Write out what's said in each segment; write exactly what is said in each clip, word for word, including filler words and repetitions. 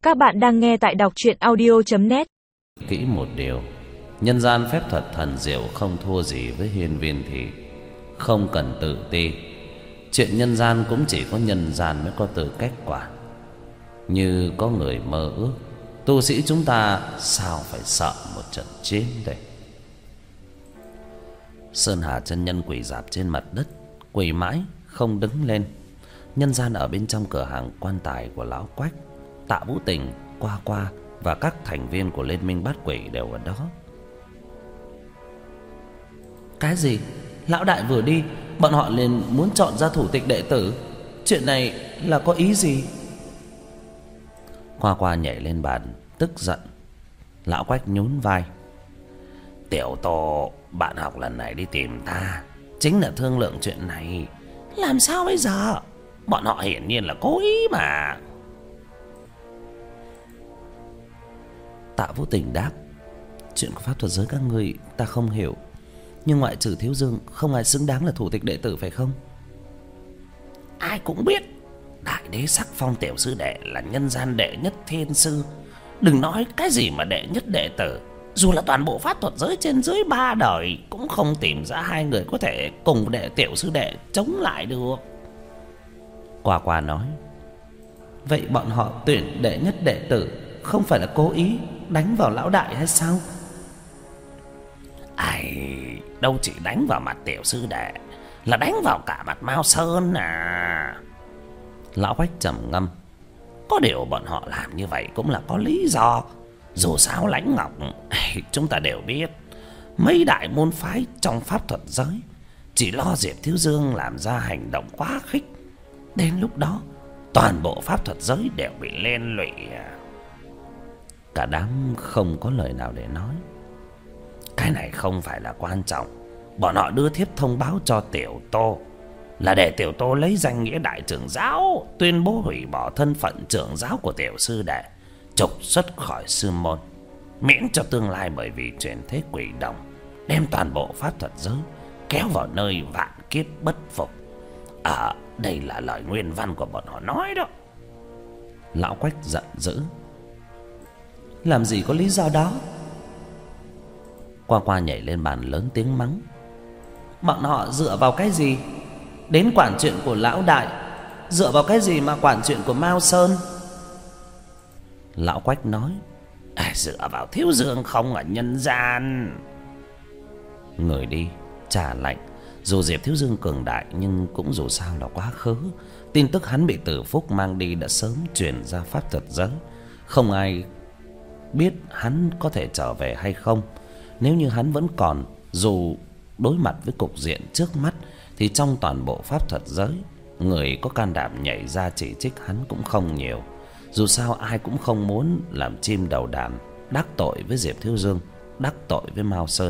Các bạn đang nghe tại đọc truyện audio chấm net. Kỹ một điều, nhân gian phép thuật thần diệu không thua gì với hiên viên thị. Không cần tự ti, chuyện nhân gian cũng chỉ có nhân gian mới có tư cách quản. Như có người mơ ước, tu sĩ chúng ta sao phải sợ một trận chiến đây. Sơn Hà chân nhân quỳ rạp trên mặt đất, quỳ mãi không đứng lên. Nhân gian ở bên trong cửa hàng quan tài của lão Quách, Tạ Vũ Tình, Qua Qua và các thành viên của Liên minh Bát Quỷ đều ở đó. Cái gì? Lão đại vừa đi, bọn họ liền muốn chọn ra thủ tịch đệ tử. Chuyện này là có ý gì? Qua Qua nhảy lên bàn, tức giận. Lão Quách nhún vai. Tiểu Tô, bạn học lần này đi tìm ta chính là thương lượng chuyện này. Làm sao bây giờ? Bọn họ hiển nhiên là cố ý mà. Tạ Vũ Tình đáp. Chuyện của pháp thuật giới các ngươi ta không hiểu, nhưng ngoại trừ Thiếu Dương không ai xứng đáng là thủ tịch đệ tử phải không? Ai cũng biết đại đế sắc phong tiểu sư đệ là nhân gian đệ nhất thiên sư. Đừng nói cái gì mà đệ nhất đệ tử, dù là toàn bộ pháp thuật giới trên dưới ba đời cũng không tìm ra hai người có thể cùng đệ tiểu sư đệ chống lại được. Qua Qua nói. Vậy bọn họ tuyển đệ nhất đệ tử không phải là cố ý đánh vào lão đại hay sao? Ai, đâu chỉ đánh vào mặt tiểu sư đệ, là đánh vào cả mặt Mao Sơn à. Lão Quách trầm ngâm. Có điều bọn họ làm như vậy cũng là có lý do. Dù sao Lãnh Ngọc, chúng ta đều biết, mấy đại môn phái trong pháp thuật giới chỉ lo Diệp Thiếu Dương làm ra hành động quá khích, đến lúc đó toàn bộ pháp thuật giới đều bị liên lụy. Cả đám không có lời nào để nói. Cái này không phải là quan trọng. Bọn họ đưa thiếp thông báo cho Tiểu Tô, là để Tiểu Tô lấy danh nghĩa đại trưởng giáo, tuyên bố hủy bỏ thân phận trưởng giáo của tiểu sư đệ, trục xuất khỏi sư môn, miễn cho tương lai bởi vì chuyển thế quỷ đồng đem toàn bộ pháp thuật giới kéo vào nơi vạn kiếp bất phục. À, đây là lời nguyên văn của bọn họ nói đó. Lão Quách giận dữ. Làm gì có lý do đó? Qua Qua nhảy lên bàn lớn tiếng mắng. Bọn họ dựa vào cái gì đến quản chuyện của lão đại? Dựa vào cái gì mà quản chuyện của Mao Sơn? Lão Quách nói. À, dựa vào Thiếu Dương không ở nhân gian. Người đi trả lệnh. Dù Diệp Thiếu Dương cường đại, nhưng cũng dù sao là quá khứ. Tin tức hắn bị Tử Phúc mang đi đã sớm truyền ra pháp thuật giới. Không ai biết hắn có thể trở về hay không. Nếu như hắn vẫn còn, dù đối mặt với cục diện trước mắt, thì trong toàn bộ pháp thuật giới, người có can đảm nhảy ra chỉ trích hắn cũng không nhiều. Dù sao ai cũng không muốn làm chim đầu đàn, đắc tội với Diệp Thiếu Dương, đắc tội với Mao Sơn.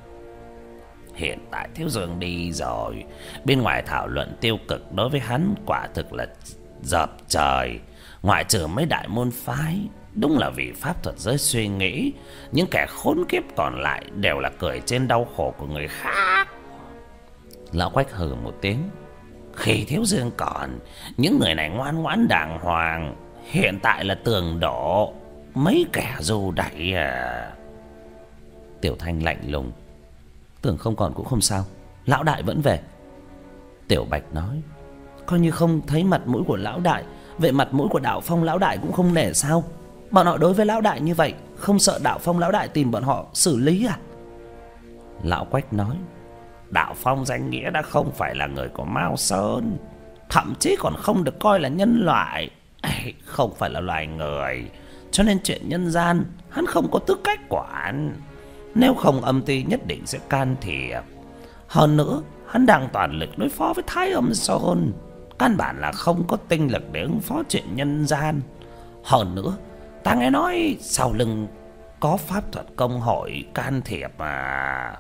Hiện tại Thiếu Dương đi rồi, bên ngoài thảo luận tiêu cực đối với hắn quả thực là dập trời. Ngoại trừ mấy đại môn phái, đúng là vì pháp thuật giới suy nghĩ, những kẻ khốn kiếp còn lại đều là cười trên đau khổ của người khác. Lão Quách hừ một tiếng. Khi Thiếu Dương còn, những người này ngoan ngoãn đàng hoàng. Hiện tại là tường đổ, mấy kẻ dù đẩy à. Tiểu Thanh lạnh lùng. Tưởng không còn cũng không sao, lão đại vẫn về. Tiểu Bạch nói. Coi như không thấy mặt mũi của lão đại, vậy mặt mũi của Đạo Phong lão đại cũng không nể sao? Bọn họ đối với lão đại như vậy, không sợ Đạo Phong lão đại tìm bọn họ xử lý à? Lão Quách nói. Đạo Phong danh nghĩa đã không phải là người của Mao Sơn, thậm chí còn không được coi là nhân loại, không phải là loài người, cho nên chuyện nhân gian hắn không có tư cách quản. Nếu không âm ty nhất định sẽ can thiệp. Hơn nữa hắn đang toàn lực đối phó với Thái Âm Sơn, căn bản là không có tinh lực để ứng phó chuyện nhân gian. Hơn nữa ta nghe nói sau lưng có pháp thuật công hội can thiệp mà.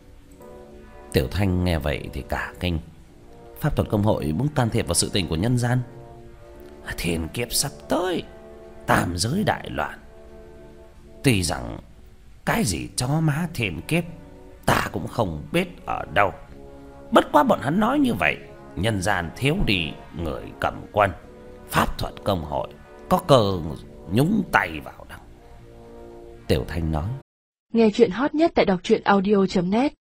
Tiểu Thanh nghe vậy thì cả kinh. Pháp thuật công hội muốn can thiệp vào sự tình của nhân gian? Thiên kiếp sắp tới, tam giới đại loạn. Tuy rằng cái gì chó má thiên kiếp ta cũng không biết ở đâu, bất quá bọn hắn nói như vậy, nhân gian thiếu đi người cầm quân, pháp thuật công hội có cơ nhúng tay vào đâu. Tiểu Thanh nói. Nghe chuyện hot nhất tại đọc truyện audio chấm net.